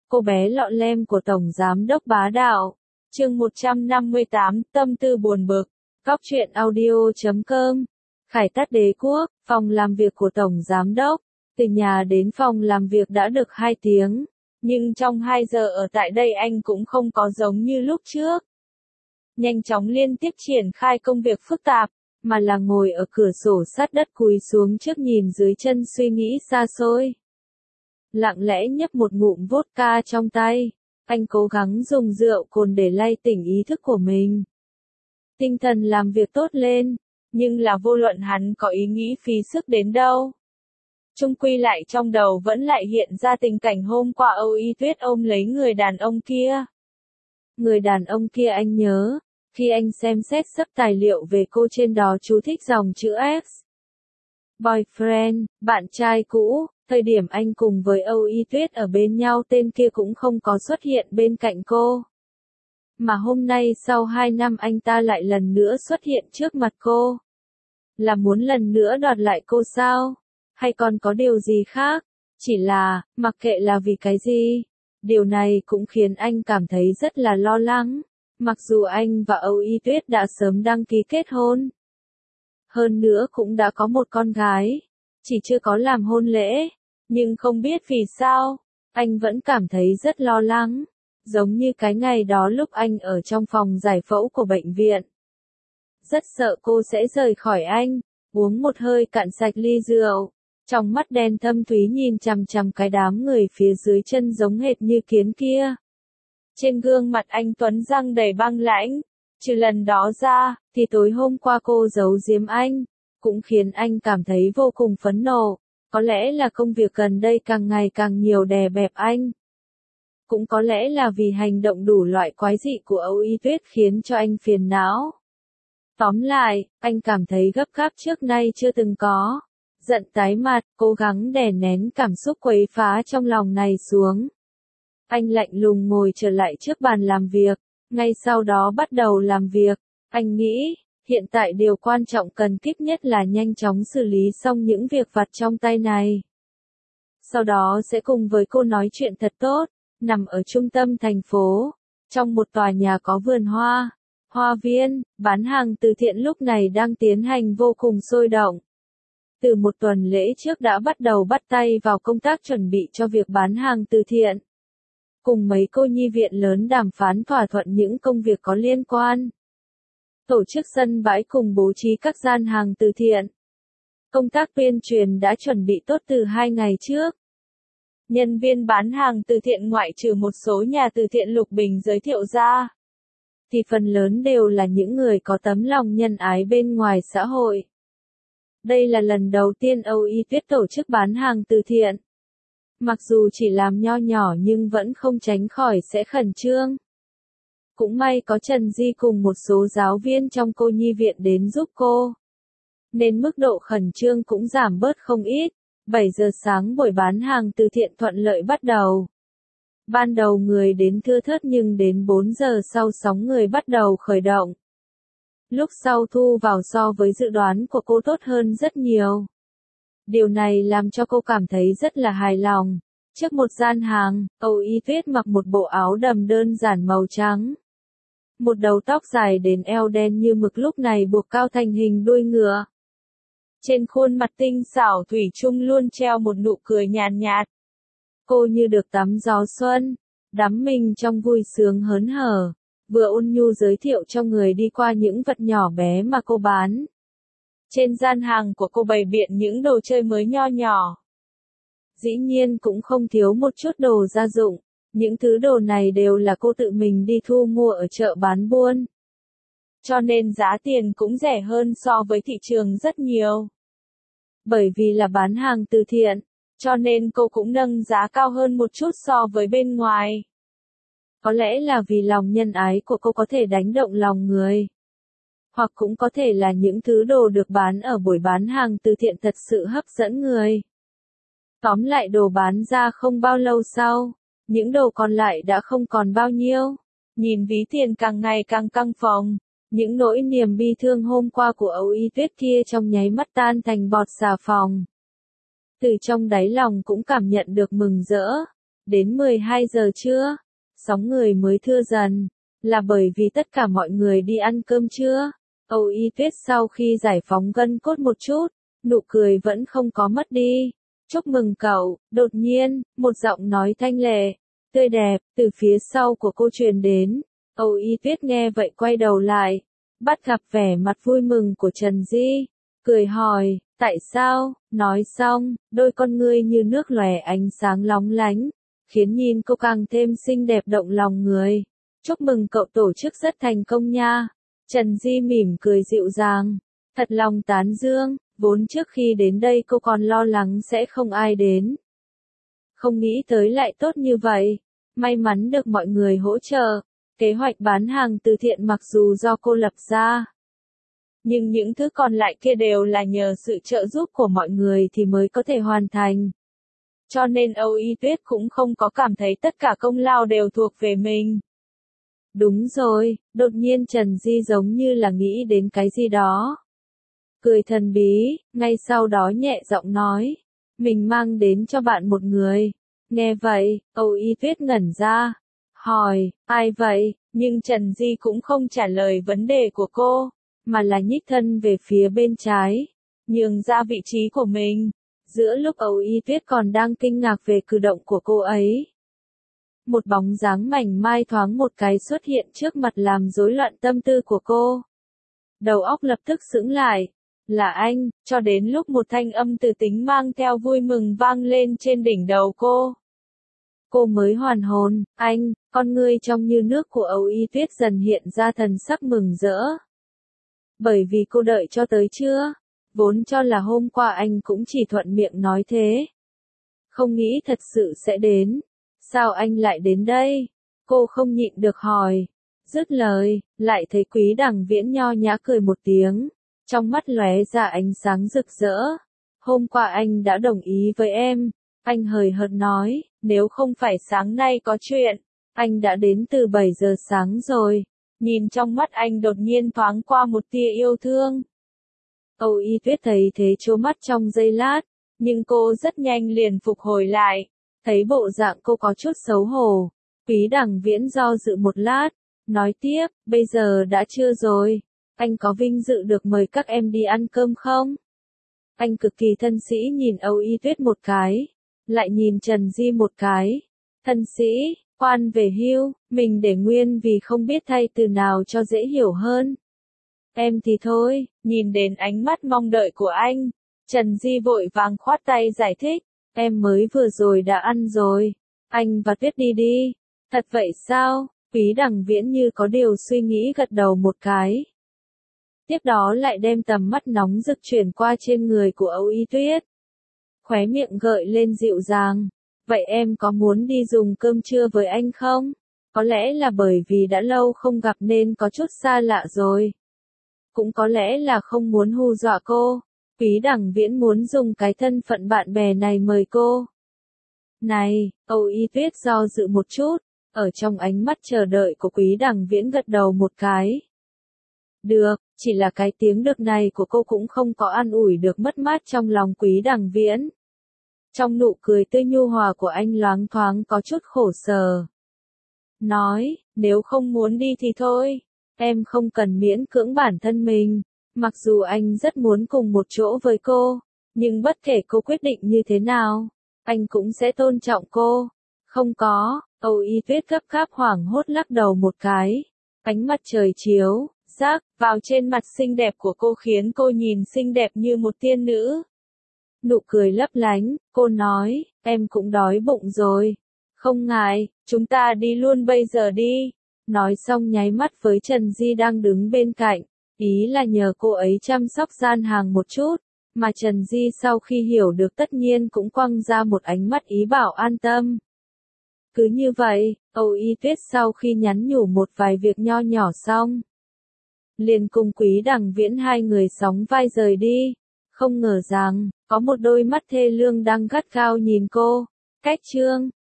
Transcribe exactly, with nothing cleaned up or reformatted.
Cô bé lọ lem của Tổng Giám đốc bá đạo. Chương một trăm năm mươi tám, tâm tư buồn bực. Cóc truyện audio chấm com. Khải Tát Đế Quốc, phòng làm việc của Tổng Giám đốc. Từ nhà đến phòng làm việc đã được hai tiếng. Nhưng trong hai giờ ở tại đây anh cũng không có giống như lúc trước. Nhanh chóng liên tiếp triển khai công việc phức tạp, mà là ngồi ở cửa sổ sát đất cúi xuống trước nhìn dưới chân suy nghĩ xa xôi. Lặng lẽ nhấp một ngụm vodka trong tay, anh cố gắng dùng rượu cồn để lay tỉnh ý thức của mình. Tinh thần làm việc tốt lên, nhưng là vô luận hắn có ý nghĩ phí sức đến đâu. Chung quy lại trong đầu vẫn lại hiện ra tình cảnh hôm qua Âu Y Tuyết ôm lấy người đàn ông kia. Người đàn ông kia anh nhớ, khi anh xem xét sấp tài liệu về cô trên đó chú thích dòng chữ X. Boyfriend, bạn trai cũ, thời điểm anh cùng với Âu Y Tuyết ở bên nhau tên kia cũng không có xuất hiện bên cạnh cô. Mà hôm nay sau hai năm anh ta lại lần nữa xuất hiện trước mặt cô. Là muốn lần nữa đoạt lại cô sao? Hay còn có điều gì khác? Chỉ là, mặc kệ là vì cái gì, điều này cũng khiến anh cảm thấy rất là lo lắng. Mặc dù anh và Âu Y Tuyết đã sớm đăng ký kết hôn. Hơn nữa cũng đã có một con gái. Chỉ chưa có làm hôn lễ. Nhưng không biết vì sao, anh vẫn cảm thấy rất lo lắng. Giống như cái ngày đó lúc anh ở trong phòng giải phẫu của bệnh viện. Rất sợ cô sẽ rời khỏi anh. Uống một hơi cạn sạch ly rượu. Trong mắt đen thâm thúy nhìn chằm chằm cái đám người phía dưới chân giống hệt như kiến kia. Trên gương mặt anh tuấn răng đầy băng lãnh. Trừ lần đó ra, thì tối hôm qua cô giấu giếm anh, cũng khiến anh cảm thấy vô cùng phẫn nộ. Có lẽ là công việc gần đây càng ngày càng nhiều đè bẹp anh. Cũng có lẽ là vì hành động đủ loại quái dị của Âu Y Tuyết khiến cho anh phiền não. Tóm lại, anh cảm thấy gấp gáp trước nay chưa từng có. Giận tái mặt, cố gắng đè nén cảm xúc quấy phá trong lòng này xuống. Anh lạnh lùng ngồi trở lại trước bàn làm việc, ngay sau đó bắt đầu làm việc. Anh nghĩ, hiện tại điều quan trọng cần kíp nhất là nhanh chóng xử lý xong những việc vặt trong tay này. Sau đó sẽ cùng với cô nói chuyện thật tốt, nằm ở trung tâm thành phố, trong một tòa nhà có vườn hoa, hoa viên, bán hàng từ thiện lúc này đang tiến hành vô cùng sôi động. Từ một tuần lễ trước đã bắt đầu bắt tay vào công tác chuẩn bị cho việc bán hàng từ thiện. Cùng mấy cô nhi viện lớn đàm phán thỏa thuận những công việc có liên quan. Tổ chức sân bãi cùng bố trí các gian hàng từ thiện. Công tác tuyên truyền đã chuẩn bị tốt từ hai ngày trước. Nhân viên bán hàng từ thiện ngoại trừ một số nhà từ thiện Lục Bình giới thiệu ra, thì phần lớn đều là những người có tấm lòng nhân ái bên ngoài xã hội. Đây là lần đầu tiên Âu Y Tuyết tổ chức bán hàng từ thiện. Mặc dù chỉ làm nho nhỏ nhưng vẫn không tránh khỏi sẽ khẩn trương. Cũng may có Trần Di cùng một số giáo viên trong cô nhi viện đến giúp cô. Nên mức độ khẩn trương cũng giảm bớt không ít. bảy giờ sáng buổi bán hàng từ thiện thuận lợi bắt đầu. Ban đầu người đến thưa thớt nhưng đến bốn giờ sau sóng người bắt đầu khởi động. Lúc sau thu vào so với dự đoán của cô tốt hơn rất nhiều. Điều này làm cho cô cảm thấy rất là hài lòng. Trước một gian hàng, Âu Y Tuyết mặc một bộ áo đầm đơn giản màu trắng. Một đầu tóc dài đến eo đen như mực lúc này buộc cao thành hình đuôi ngựa. Trên khuôn mặt tinh xảo thủy chung luôn treo một nụ cười nhàn nhạt. Cô như được tắm gió xuân, đắm mình trong vui sướng hớn hở, vừa ôn nhu giới thiệu cho người đi qua những vật nhỏ bé mà cô bán. Trên gian hàng của cô bày biện những đồ chơi mới nho nhỏ. Dĩ nhiên cũng không thiếu một chút đồ gia dụng, những thứ đồ này đều là cô tự mình đi thu mua ở chợ bán buôn. Cho nên giá tiền cũng rẻ hơn so với thị trường rất nhiều. Bởi vì là bán hàng từ thiện, cho nên cô cũng nâng giá cao hơn một chút so với bên ngoài. Có lẽ là vì lòng nhân ái của cô có thể đánh động lòng người. Hoặc cũng có thể là những thứ đồ được bán ở buổi bán hàng từ thiện thật sự hấp dẫn người. Tóm lại đồ bán ra không bao lâu sau, những đồ còn lại đã không còn bao nhiêu. Nhìn ví tiền càng ngày càng căng phồng, những nỗi niềm bi thương hôm qua của Âu Y Tuyết kia trong nháy mắt tan thành bọt xà phòng. Từ trong đáy lòng cũng cảm nhận được mừng rỡ. Đến mười hai giờ trưa, sóng người mới thưa dần, là bởi vì tất cả mọi người đi ăn cơm trưa. Âu Y Tuyết sau khi giải phóng gân cốt một chút, nụ cười vẫn không có mất đi. Chúc mừng cậu, đột nhiên, một giọng nói thanh lệ, tươi đẹp, từ phía sau của cô truyền đến. Âu Y Tuyết nghe vậy quay đầu lại, bắt gặp vẻ mặt vui mừng của Trần Di, cười hỏi, tại sao? Nói xong, đôi con ngươi như nước lòe ánh sáng lóng lánh, khiến nhìn cô càng thêm xinh đẹp động lòng người. Chúc mừng cậu tổ chức rất thành công nha. Trần Di mỉm cười dịu dàng, thật lòng tán dương, vốn trước khi đến đây cô còn lo lắng sẽ không ai đến. Không nghĩ tới lại tốt như vậy, may mắn được mọi người hỗ trợ, kế hoạch bán hàng từ thiện mặc dù do cô lập ra. Nhưng những thứ còn lại kia đều là nhờ sự trợ giúp của mọi người thì mới có thể hoàn thành. Cho nên Âu Y Tuyết cũng không có cảm thấy tất cả công lao đều thuộc về mình. Đúng rồi, đột nhiên Trần Di giống như là nghĩ đến cái gì đó. Cười thần bí, ngay sau đó nhẹ giọng nói, mình mang đến cho bạn một người. Nghe vậy, Âu Y Tuyết ngẩn ra, hỏi, ai vậy? Nhưng Trần Di cũng không trả lời vấn đề của cô, mà là nhích thân về phía bên trái, nhường ra vị trí của mình. Giữa lúc Âu Y Tuyết còn đang kinh ngạc về cử động của cô ấy, một bóng dáng mảnh mai thoáng một cái xuất hiện trước mặt làm rối loạn tâm tư của cô. Đầu óc lập tức sững lại, là anh, cho đến lúc một thanh âm từ tính mang theo vui mừng vang lên trên đỉnh đầu cô. Cô mới hoàn hồn, anh, con ngươi trong như nước của Âu Y Tuyết dần hiện ra thần sắc mừng rỡ. Bởi vì cô đợi cho tới trưa, vốn cho là hôm qua anh cũng chỉ thuận miệng nói thế. Không nghĩ thật sự sẽ đến. Sao anh lại đến đây? Cô không nhịn được hỏi. Dứt lời, lại thấy Quý Đằng Viễn nho nhã cười một tiếng, trong mắt lóe ra ánh sáng rực rỡ. Hôm qua anh đã đồng ý với em. Anh hời hợt nói, nếu không phải sáng nay có chuyện, anh đã đến từ bảy giờ sáng rồi. Nhìn trong mắt anh đột nhiên thoáng qua một tia yêu thương. Âu Y Tuyết thấy thế trố mắt trong giây lát, nhưng cô rất nhanh liền phục hồi lại. Thấy bộ dạng cô có chút xấu hổ, Quý Đằng Viễn do dự một lát, nói tiếp, bây giờ đã trưa rồi, anh có vinh dự được mời các em đi ăn cơm không? Anh cực kỳ thân sĩ nhìn Âu Y Tuyết một cái, lại nhìn Trần Di một cái. Thân sĩ, quan về hưu, mình để nguyên vì không biết thay từ nào cho dễ hiểu hơn. Em thì thôi, nhìn đến ánh mắt mong đợi của anh, Trần Di vội vàng khoát tay giải thích. Em mới vừa rồi đã ăn rồi, anh và Tuyết đi đi. Thật vậy sao? Quý Đằng Viễn như có điều suy nghĩ gật đầu một cái. Tiếp đó lại đem tầm mắt nóng rực chuyển qua trên người của Âu Y Tuyết. Khóe miệng gợi lên dịu dàng. Vậy em có muốn đi dùng cơm trưa với anh không? Có lẽ là bởi vì đã lâu không gặp nên có chút xa lạ rồi. Cũng có lẽ là không muốn hù dọa cô. Quý Đằng Viễn muốn dùng cái thân phận bạn bè này mời cô. Này, Âu Y Tuyết do dự một chút, ở trong ánh mắt chờ đợi của Quý Đằng Viễn gật đầu một cái. Được, chỉ là cái tiếng được này của cô cũng không có an ủi được mất mát trong lòng Quý Đằng Viễn. Trong nụ cười tươi nhu hòa của anh loáng thoáng có chút khổ sở. Nói, nếu không muốn đi thì thôi, em không cần miễn cưỡng bản thân mình. Mặc dù anh rất muốn cùng một chỗ với cô, nhưng bất kể cô quyết định như thế nào, anh cũng sẽ tôn trọng cô. Không có, Âu Y Tuyết gấp gáp hoảng hốt lắc đầu một cái. Ánh mặt trời chiếu, rác, vào trên mặt xinh đẹp của cô khiến cô nhìn xinh đẹp như một tiên nữ. Nụ cười lấp lánh, cô nói, em cũng đói bụng rồi. Không ngại, chúng ta đi luôn bây giờ đi. Nói xong nháy mắt với Trần Di đang đứng bên cạnh. Ý là nhờ cô ấy chăm sóc gian hàng một chút, mà Trần Di sau khi hiểu được tất nhiên cũng quăng ra một ánh mắt ý bảo an tâm. Cứ như vậy, Âu Y Tuyết sau khi nhắn nhủ một vài việc nho nhỏ xong, liền cùng Quý Đằng Viễn hai người sóng vai rời đi. Không ngờ rằng, có một đôi mắt thê lương đang gắt gao nhìn cô. Cách chương